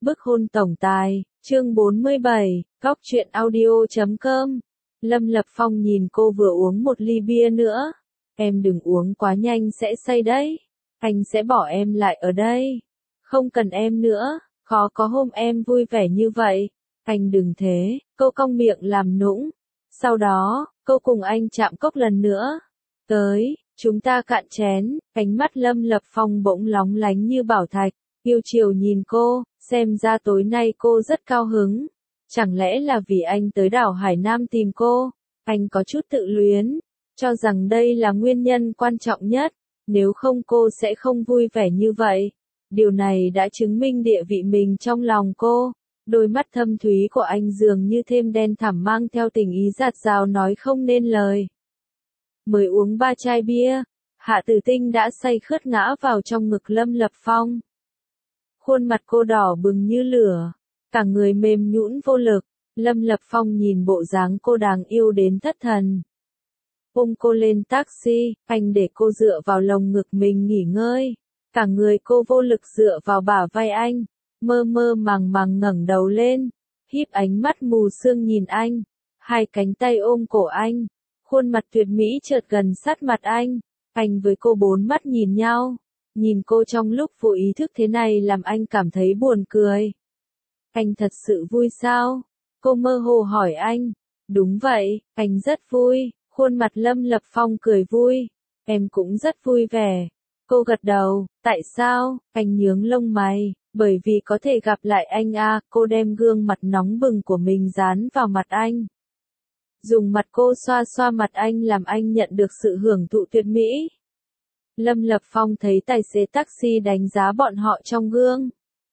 Bức hôn tổng tài, chương 47, góc truyện audio.com. Lâm Lập Phong nhìn cô vừa uống một ly bia nữa. Em đừng uống quá nhanh sẽ say đấy. Anh sẽ bỏ em lại ở đây. Không cần em nữa, khó có hôm em vui vẻ như vậy. Anh đừng thế, cô cong miệng làm nũng. Sau đó, cô cùng anh chạm cốc lần nữa. Tới, chúng ta cạn chén, ánh mắt Lâm Lập Phong bỗng lóng lánh như bảo thạch. Yêu chiều nhìn cô, xem ra tối nay cô rất cao hứng. Chẳng lẽ là vì anh tới đảo Hải Nam tìm cô? Anh có chút tự luyến, cho rằng đây là nguyên nhân quan trọng nhất. Nếu không cô sẽ không vui vẻ như vậy. Điều này đã chứng minh địa vị mình trong lòng cô. Đôi mắt thâm thúy của anh dường như thêm đen thẳm mang theo tình ý dạt dào nói không nên lời. Mới uống 3 chai bia, Hạ Tử Tinh đã say khướt ngã vào trong ngực Lâm Lập Phong. Khuôn mặt cô đỏ bừng như lửa, cả người mềm nhũn vô lực. Lâm Lập Phong nhìn bộ dáng cô đáng yêu đến thất thần. Ôm cô lên taxi, anh để cô dựa vào lồng ngực mình nghỉ ngơi. Cả người cô vô lực dựa vào bả vai anh, mơ mơ màng màng ngẩng đầu lên, híp ánh mắt mù sương nhìn anh. Hai cánh tay ôm cổ anh, khuôn mặt tuyệt mỹ chợt gần sát mặt anh. Anh với cô bốn mắt nhìn nhau. Nhìn cô trong lúc vô ý thức thế này làm anh cảm thấy buồn cười. Anh thật sự vui sao? Cô mơ hồ hỏi anh. Đúng vậy, anh rất vui. Khuôn mặt Lâm Lập Phong cười vui. Em cũng rất vui vẻ. Cô gật đầu. Tại sao? Anh nhướng lông mày. Bởi vì có thể gặp lại anh à. Cô đem gương mặt nóng bừng của mình dán vào mặt anh. Dùng mặt cô xoa xoa mặt anh làm anh nhận được sự hưởng thụ tuyệt mỹ. Lâm Lập Phong thấy tài xế taxi đánh giá bọn họ trong gương.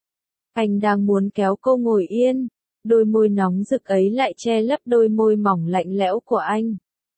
Anh đang muốn kéo cô ngồi yên, đôi môi nóng rực ấy lại che lấp đôi môi mỏng lạnh lẽo của anh.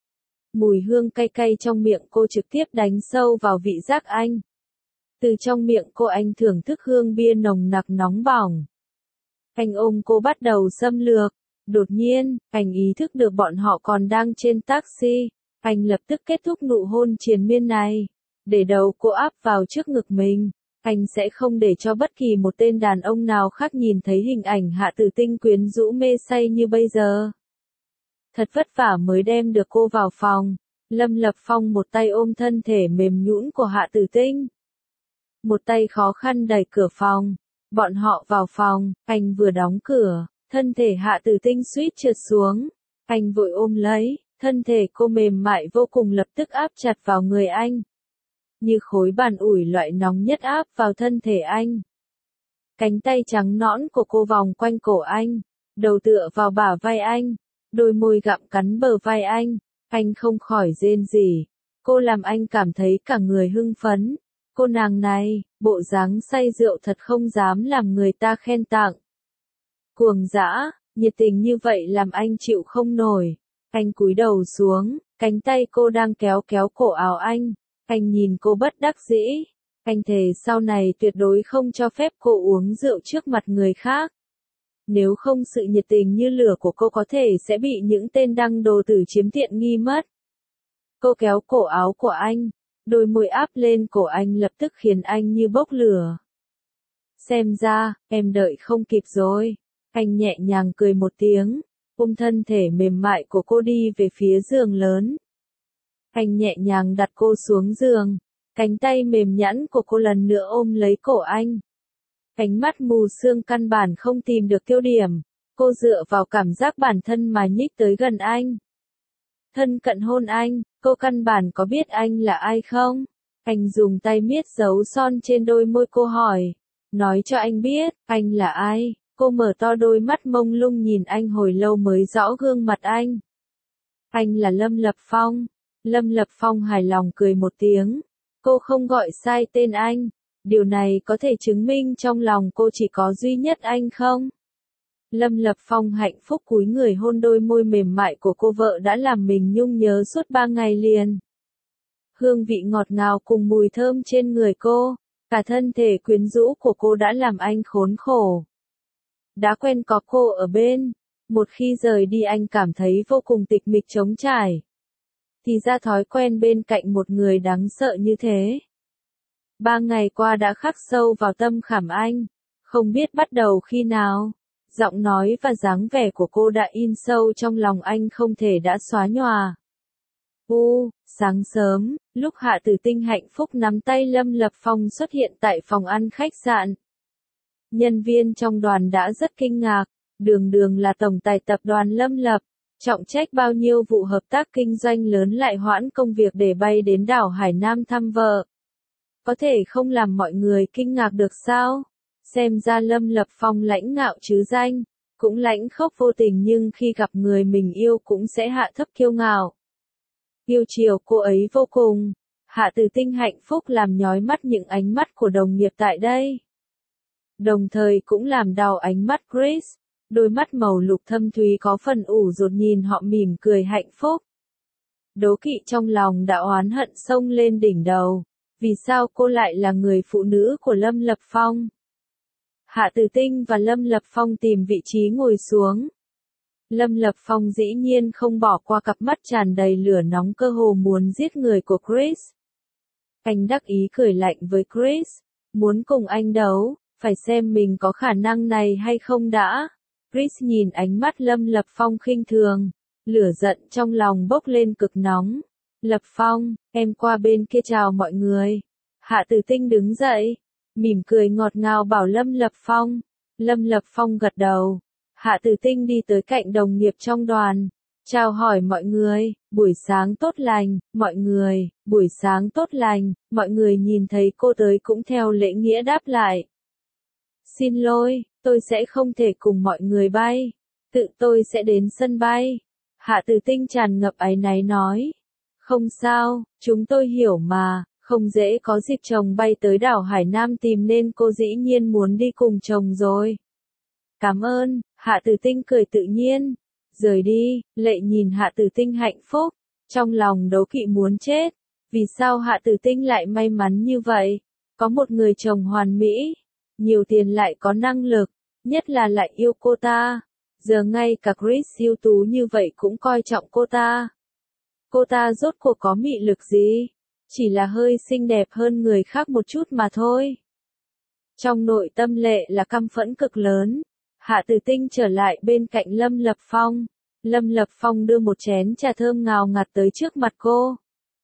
Mùi hương cay cay trong miệng cô trực tiếp đánh sâu vào vị giác anh. Từ trong miệng cô anh thưởng thức hương bia nồng nặc nóng bỏng. Anh ôm cô bắt đầu xâm lược. Đột nhiên, anh ý thức được bọn họ còn đang trên taxi. Anh lập tức kết thúc nụ hôn triền miên này. Để đầu cô áp vào trước ngực mình. Anh sẽ không để cho bất kỳ một tên đàn ông nào khác nhìn thấy hình ảnh Hạ Tử Tinh quyến rũ mê say như bây giờ. Thật vất vả mới đem được cô vào phòng. Lâm Lập Phong một tay ôm thân thể mềm nhũn của Hạ Tử Tinh. Một tay khó khăn đẩy cửa phòng. Bọn họ vào phòng, anh vừa đóng cửa, thân thể Hạ Tử Tinh suýt trượt xuống. Anh vội ôm lấy, thân thể cô mềm mại vô cùng lập tức áp chặt vào người anh. Như khối bàn ủi loại nóng nhất áp vào thân thể anh. Cánh tay trắng nõn của cô vòng quanh cổ anh, đầu tựa vào bả vai anh, đôi môi gặm cắn bờ vai anh không khỏi rên rỉ. Cô làm anh cảm thấy cả người hưng phấn. Cô nàng này, bộ dáng say rượu thật không dám làm người ta khen tặng. Cuồng dã, nhiệt tình như vậy làm anh chịu không nổi. Anh cúi đầu xuống, cánh tay cô đang kéo kéo cổ áo anh. Anh nhìn cô bất đắc dĩ. Anh thề sau này tuyệt đối không cho phép cô uống rượu trước mặt người khác. Nếu không sự nhiệt tình như lửa của cô có thể sẽ bị những tên đăng đồ tử chiếm tiện nghi mất. Cô kéo cổ áo của anh. Đôi môi áp lên cổ anh lập tức khiến anh như bốc lửa. Xem ra, em đợi không kịp rồi. Anh nhẹ nhàng cười một tiếng. Ôm thân thể mềm mại của cô đi về phía giường lớn. Anh nhẹ nhàng đặt cô xuống giường, cánh tay mềm nhẵn của cô lần nữa ôm lấy cổ anh. Ánh mắt mù sương căn bản không tìm được tiêu điểm, cô dựa vào cảm giác bản thân mà nhích tới gần anh. Thân cận hôn anh, cô căn bản có biết anh là ai không? Anh dùng tay miết dấu son trên đôi môi cô hỏi. Nói cho anh biết, anh là ai? Cô mở to đôi mắt mông lung nhìn anh hồi lâu mới rõ gương mặt anh. Anh là Lâm Lập Phong. Lâm Lập Phong hài lòng cười một tiếng. Cô không gọi sai tên anh. Điều này có thể chứng minh trong lòng cô chỉ có duy nhất anh không? Lâm Lập Phong hạnh phúc cúi người hôn đôi môi mềm mại của cô vợ đã làm mình nhung nhớ suốt 3 ngày liền. Hương vị ngọt ngào cùng mùi thơm trên người cô, cả thân thể quyến rũ của cô đã làm anh khốn khổ. Đã quen có cô ở bên, một khi rời đi anh cảm thấy vô cùng tịch mịch trống trải. Thì ra thói quen bên cạnh một người đáng sợ như thế. 3 ngày qua đã khắc sâu vào tâm khảm anh. Không biết bắt đầu khi nào, giọng nói và dáng vẻ của cô đã in sâu trong lòng anh không thể đã xóa nhòa. Sáng sớm, lúc Hạ Tử Tinh hạnh phúc nắm tay Lâm Lập Phong xuất hiện tại phòng ăn khách sạn. Nhân viên trong đoàn đã rất kinh ngạc, đường là tổng tài tập đoàn Lâm Lập, trọng trách bao nhiêu vụ hợp tác kinh doanh lớn lại hoãn công việc để bay đến đảo Hải Nam thăm vợ. Có thể không làm mọi người kinh ngạc được sao? Xem ra Lâm Lập Phong lãnh ngạo chứ danh, cũng lãnh khốc vô tình nhưng khi gặp người mình yêu cũng sẽ hạ thấp kiêu ngạo. Yêu chiều cô ấy vô cùng, Hạ Tử Tinh hạnh phúc làm nhói mắt những ánh mắt của đồng nghiệp tại đây. Đồng thời cũng làm đau ánh mắt Chris, đôi mắt màu lục thâm thúy có phần ủ rột nhìn họ mỉm cười hạnh phúc. Đố kỵ trong lòng đã oán hận xông lên đỉnh đầu, vì sao cô lại là người phụ nữ của Lâm Lập Phong? Hạ Tử Tinh và Lâm Lập Phong tìm vị trí ngồi xuống. Lâm Lập Phong dĩ nhiên không bỏ qua cặp mắt tràn đầy lửa nóng cơ hồ muốn giết người của Chris. Anh đắc ý cười lạnh với Chris, muốn cùng anh đấu, phải xem mình có khả năng này hay không đã. Chris nhìn ánh mắt Lâm Lập Phong khinh thường, lửa giận trong lòng bốc lên cực nóng. Lập Phong, em qua bên kia chào mọi người. Hạ Tử Tinh đứng dậy, mỉm cười ngọt ngào bảo Lâm Lập Phong. Lâm Lập Phong gật đầu. Hạ Tử Tinh đi tới cạnh đồng nghiệp trong đoàn, chào hỏi mọi người, buổi sáng tốt lành, mọi người, buổi sáng tốt lành, mọi người nhìn thấy cô tới cũng theo lễ nghĩa đáp lại. Xin lỗi, tôi sẽ không thể cùng mọi người bay, tự tôi sẽ đến sân bay. Hạ Tử Tinh tràn ngập áy náy nói. Không sao, chúng tôi hiểu mà, không dễ có dịp chồng bay tới đảo Hải Nam tìm nên cô dĩ nhiên muốn đi cùng chồng rồi. Cảm ơn, Hạ Tử Tinh cười tự nhiên. Rời đi, Lệ nhìn Hạ Tử Tinh hạnh phúc, trong lòng đố kỵ muốn chết. Vì sao Hạ Tử Tinh lại may mắn như vậy? Có một người chồng hoàn mỹ, nhiều tiền lại có năng lực, nhất là lại yêu cô ta. Giờ ngay cả Chris ưu tú như vậy cũng coi trọng cô ta. Cô ta rốt cuộc có mị lực gì? Chỉ là hơi xinh đẹp hơn người khác một chút mà thôi. Trong nội tâm Lệ là căm phẫn cực lớn. Hạ Tử Tinh trở lại bên cạnh Lâm Lập Phong. Lâm Lập Phong đưa một chén trà thơm ngào ngạt tới trước mặt cô.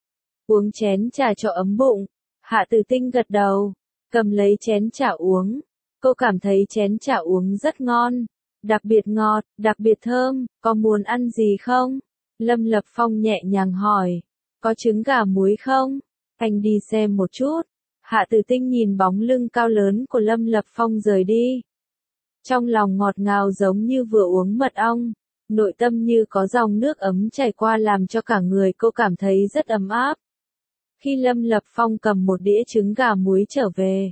Uống chén trà cho ấm bụng. Hạ Tử Tinh gật đầu, cầm lấy chén trà uống. Cô cảm thấy chén trà uống rất ngon, đặc biệt ngọt, đặc biệt thơm, có muốn ăn gì không? Lâm Lập Phong nhẹ nhàng hỏi, có trứng gà muối không? Anh đi xem một chút. Hạ Tử Tinh nhìn bóng lưng cao lớn của Lâm Lập Phong rời đi. Trong lòng ngọt ngào giống như vừa uống mật ong, nội tâm như có dòng nước ấm chảy qua làm cho cả người cô cảm thấy rất ấm áp. Khi Lâm Lập Phong cầm một đĩa trứng gà muối trở về,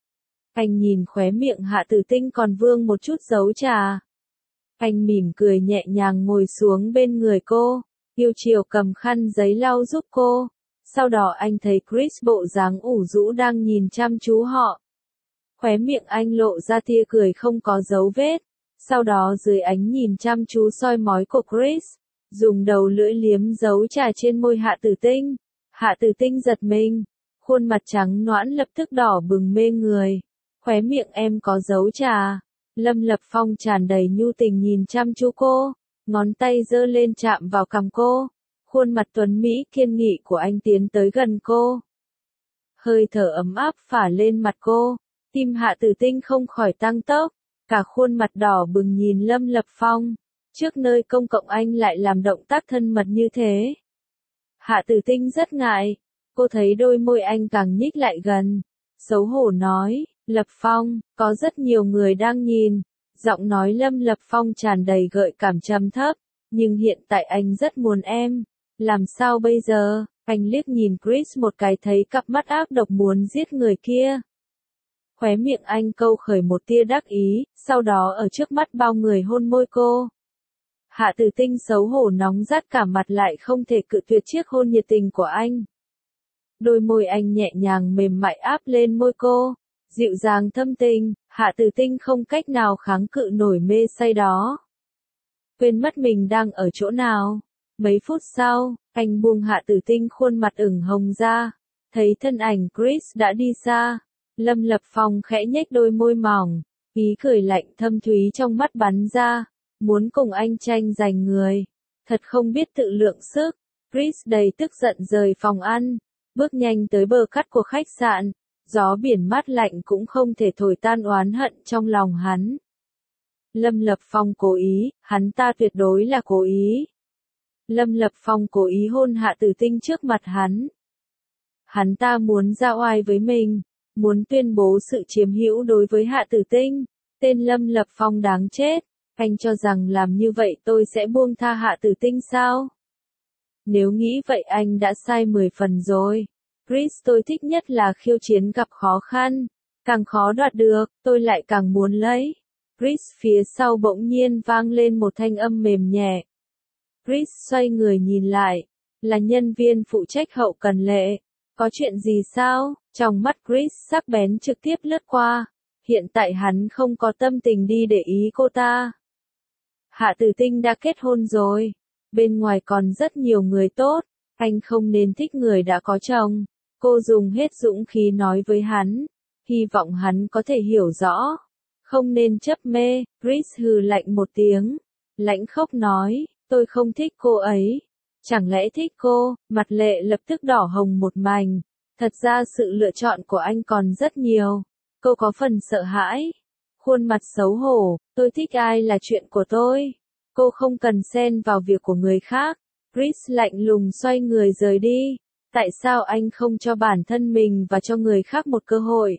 anh nhìn khóe miệng Hạ Tử Tinh còn vương một chút dấu trà. Anh mỉm cười nhẹ nhàng ngồi xuống bên người cô, yêu chiều cầm khăn giấy lau giúp cô. Sau đó anh thấy Chris bộ dáng ủ rũ đang nhìn chăm chú họ. Khóe miệng anh lộ ra tia cười không có dấu vết. Sau đó dưới ánh nhìn chăm chú soi mói của Chris, dùng đầu lưỡi liếm dấu trà trên môi Hạ Tử Tinh. Hạ Tử Tinh giật mình, khuôn mặt trắng nõn lập tức đỏ bừng mê người. Khóe miệng em có dấu trà. Lâm Lập Phong tràn đầy nhu tình nhìn chăm chú cô, ngón tay giơ lên chạm vào cằm cô. Khuôn mặt tuấn mỹ kiên nghị của anh tiến tới gần cô. Hơi thở ấm áp phả lên mặt cô, tim Hạ Tử Tinh không khỏi tăng tốc, cả khuôn mặt đỏ bừng nhìn Lâm Lập Phong. Trước nơi công cộng anh lại làm động tác thân mật như thế. Hạ Tử Tinh rất ngại, cô thấy đôi môi anh càng nhích lại gần, xấu hổ nói, Lập Phong, có rất nhiều người đang nhìn. Giọng nói Lâm Lập Phong tràn đầy gợi cảm trầm thấp, nhưng hiện tại anh rất muốn em. Làm sao bây giờ? Anh liếc nhìn Chris một cái thấy cặp mắt ác độc muốn giết người kia. Khóe miệng anh câu khởi một tia đắc ý, sau đó ở trước mắt bao người hôn môi cô. Hạ Tử Tinh xấu hổ nóng rát cả mặt lại không thể cự tuyệt chiếc hôn nhiệt tình của anh. Đôi môi anh nhẹ nhàng mềm mại áp lên môi cô, dịu dàng thâm tình, Hạ Tử Tinh không cách nào kháng cự nổi mê say đó. Quên mất mình đang ở chỗ nào. Mấy phút sau, anh buông Hạ Tử Tinh khuôn mặt ửng hồng ra, thấy thân ảnh Chris đã đi xa. Lâm Lập Phong khẽ nhếch đôi môi mỏng, Ý cười lạnh thâm thúy trong mắt bắn ra, muốn cùng anh tranh giành người. Thật không biết tự lượng sức. Chris đầy tức giận rời phòng ăn, bước nhanh tới bờ cắt của khách sạn. Gió biển mát lạnh cũng không thể thổi tan oán hận trong lòng hắn. Lâm Lập Phong cố ý, hắn ta tuyệt đối là cố ý. Lâm Lập Phong cố ý hôn Hạ Tử Tinh trước mặt hắn. Hắn ta muốn ra oai với mình, muốn tuyên bố sự chiếm hữu đối với Hạ Tử Tinh. Tên Lâm Lập Phong đáng chết, anh cho rằng làm như vậy tôi sẽ buông tha Hạ Tử Tinh sao? Nếu nghĩ vậy anh đã sai 10 phần rồi. Chris, tôi thích nhất là khiêu chiến gặp khó khăn. Càng khó đoạt được, tôi lại càng muốn lấy. Chris, phía sau bỗng nhiên vang lên một thanh âm mềm nhẹ. Chris xoay người nhìn lại. Là nhân viên phụ trách hậu cần Lệ. Có chuyện gì sao? Trong mắt Chris sắc bén trực tiếp lướt qua. Hiện tại hắn không có tâm tình đi để ý cô ta. Hạ Tử Tinh đã kết hôn rồi. Bên ngoài còn rất nhiều người tốt. Anh không nên thích người đã có chồng. Cô dùng hết dũng khí nói với hắn. Hy vọng hắn có thể hiểu rõ. Không nên chấp mê. Chris hừ lạnh một tiếng. Lãnh khốc nói, tôi không thích cô ấy. Chẳng lẽ thích cô? Mặt Lệ lập tức đỏ hồng một mảnh. Thật ra sự lựa chọn của anh còn rất nhiều. Cô có phần sợ hãi. Khuôn mặt xấu hổ, tôi thích ai là chuyện của tôi. Cô không cần xen vào việc của người khác. Chris lạnh lùng xoay người rời đi. Tại sao anh không cho bản thân mình và cho người khác một cơ hội?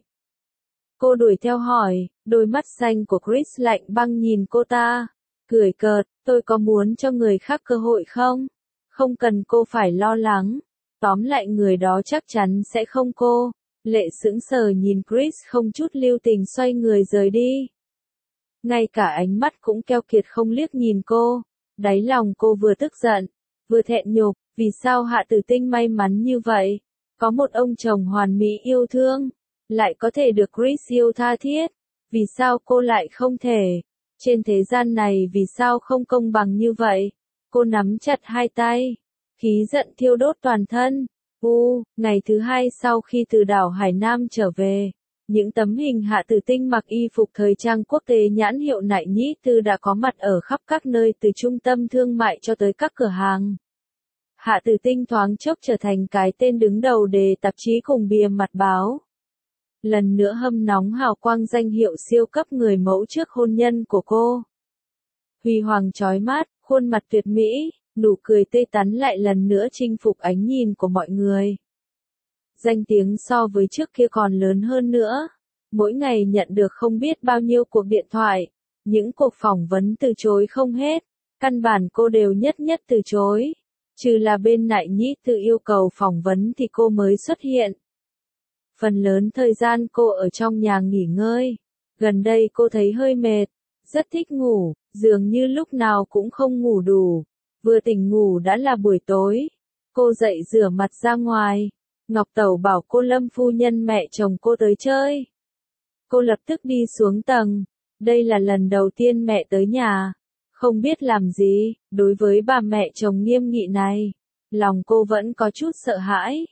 Cô đuổi theo hỏi, đôi mắt xanh của Chris lạnh băng nhìn cô ta. Cười cợt, tôi có muốn cho người khác cơ hội không? Không cần cô phải lo lắng. Tóm lại người đó chắc chắn sẽ không cô. Lệ sững sờ nhìn Chris không chút lưu tình xoay người rời đi. Ngay cả ánh mắt cũng keo kiệt không liếc nhìn cô. Đáy lòng cô vừa tức giận, vừa thẹn nhục, vì sao Hạ Tử Tinh may mắn như vậy? Có một ông chồng hoàn mỹ yêu thương, lại có thể được Chris yêu tha thiết. Vì sao cô lại không thể? Trên thế gian này vì sao không công bằng như vậy? Cô nắm chặt hai tay, khí giận thiêu đốt toàn thân. Ngày thứ hai sau khi từ đảo Hải Nam trở về, những tấm hình Hạ Tử Tinh mặc y phục thời trang quốc tế nhãn hiệu Nại Nhĩ Tư đã có mặt ở khắp các nơi từ trung tâm thương mại cho tới các cửa hàng. Hạ Tử Tinh thoáng chốc trở thành cái tên đứng đầu đề tạp chí cùng bìa mặt báo. Lần nữa hâm nóng hào quang danh hiệu siêu cấp người mẫu trước hôn nhân của cô. Huy hoàng chói mắt, khuôn mặt tuyệt mỹ, nụ cười tươi tắn lại lần nữa chinh phục ánh nhìn của mọi người. Danh tiếng so với trước kia còn lớn hơn nữa. Mỗi ngày nhận được không biết bao nhiêu cuộc điện thoại, những cuộc phỏng vấn từ chối không hết. Căn bản cô đều nhất nhất từ chối. Trừ là bên Nại Nhĩ tự yêu cầu phỏng vấn thì cô mới xuất hiện. Phần lớn thời gian cô ở trong nhà nghỉ ngơi. Gần đây cô thấy hơi mệt, rất thích ngủ, dường như lúc nào cũng không ngủ đủ. Vừa tỉnh ngủ đã là buổi tối. Cô dậy rửa mặt ra ngoài. Ngọc Tẩu bảo cô Lâm phu nhân mẹ chồng cô tới chơi. Cô lập tức đi xuống tầng. Đây là lần đầu tiên mẹ tới nhà. Không biết làm gì, đối với bà mẹ chồng nghiêm nghị này. Lòng cô vẫn có chút sợ hãi.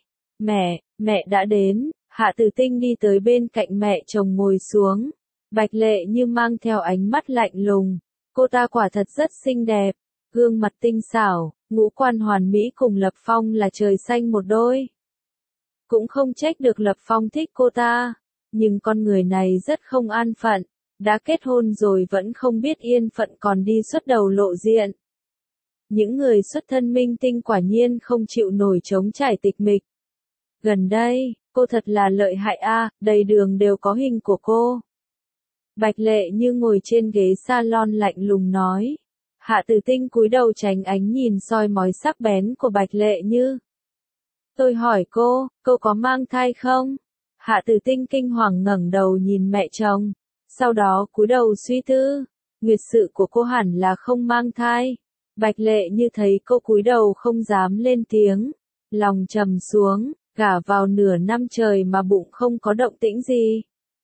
Mẹ đã đến. Hạ Tử Tinh đi tới bên cạnh mẹ chồng ngồi xuống. Bạch Lệ Như mang theo ánh mắt lạnh lùng. Cô ta quả thật rất xinh đẹp. Gương mặt tinh xảo, ngũ quan hoàn mỹ cùng Lập Phong là trời xanh một đôi. Cũng không trách được Lập Phong thích cô ta. Nhưng con người này rất không an phận. Đã kết hôn rồi vẫn không biết yên phận còn đi xuất đầu lộ diện. Những người xuất thân minh tinh quả nhiên không chịu nổi chống trải tịch mịch. Gần đây, cô thật là lợi hại a, đầy đường đều có hình của cô. Bạch Lệ Như ngồi trên ghế salon lạnh lùng nói. Hạ Tử Tinh cúi đầu tránh ánh nhìn soi mói sắc bén của Bạch Lệ Như. Tôi hỏi cô có mang thai không? Hạ Tử Tinh kinh hoàng ngẩng đầu nhìn mẹ chồng. Sau đó cúi đầu suy tư. Nguyệt sự của cô hẳn là không mang thai. Bạch Lệ Như thấy cô cúi đầu không dám lên tiếng. Lòng trầm xuống, gả vào nửa năm trời mà bụng không có động tĩnh gì.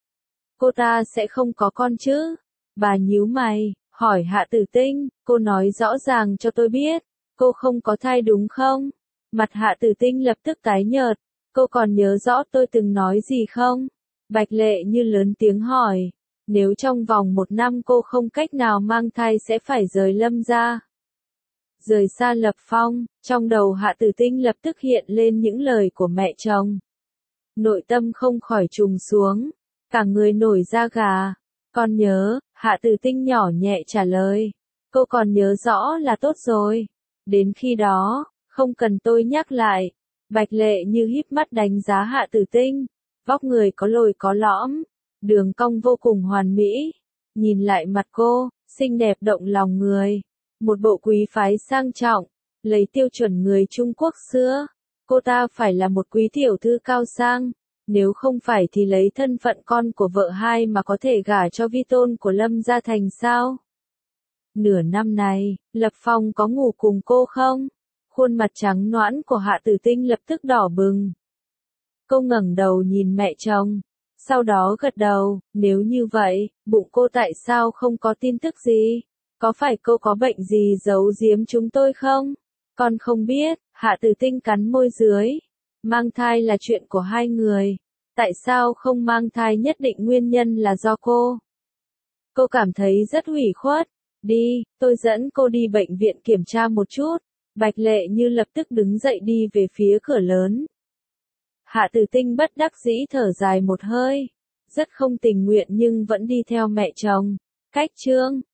Cô ta sẽ không có con chứ? Bà nhíu mày, hỏi Hạ Tử Tinh, cô nói rõ ràng cho tôi biết, cô không có thai đúng không? Mặt Hạ Tử Tinh lập tức tái nhợt, cô còn nhớ rõ tôi từng nói gì không? Bạch Lệ Như lớn tiếng hỏi, Nếu trong vòng 1 năm cô không cách nào mang thai sẽ phải rời Lâm gia. Rời xa Lập Phong, trong đầu Hạ Tử Tinh lập tức hiện lên những lời của mẹ chồng. Nội tâm không khỏi trùng xuống, cả người nổi da gà. Con nhớ, Hạ Tử Tinh nhỏ nhẹ trả lời. Cô còn nhớ rõ là tốt rồi. Đến khi đó, không cần tôi nhắc lại. Bạch Lệ Như híp mắt đánh giá Hạ Tử Tinh. Vóc người có lồi có lõm, đường cong vô cùng hoàn mỹ. Nhìn lại mặt cô, xinh đẹp động lòng người. Một bộ quý phái sang trọng, lấy tiêu chuẩn người Trung Quốc xưa. Cô ta phải là một quý tiểu thư cao sang. Nếu không phải thì lấy thân phận con của vợ hai mà có thể gả cho vi tôn của Lâm gia thành sao? Nửa năm này, Lập Phong có ngủ cùng cô không? Khuôn mặt trắng nõn của Hạ Tử Tinh lập tức đỏ bừng. Cô ngẩng đầu nhìn mẹ chồng, sau đó gật đầu. Nếu như vậy, bụng cô tại sao không có tin tức gì? Có phải cô có bệnh gì giấu giếm chúng tôi không? Con không biết. Hạ Tử Tinh cắn môi dưới. Mang thai là chuyện của hai người. Tại sao không mang thai nhất định nguyên nhân là do cô? Cô cảm thấy rất ủy khuất. Đi, tôi dẫn cô đi bệnh viện kiểm tra một chút. Bạch Lệ Như lập tức đứng dậy đi về phía cửa lớn. Hạ Tử Tinh bất đắc dĩ thở dài một hơi. Rất không tình nguyện nhưng vẫn đi theo mẹ chồng. Cách chương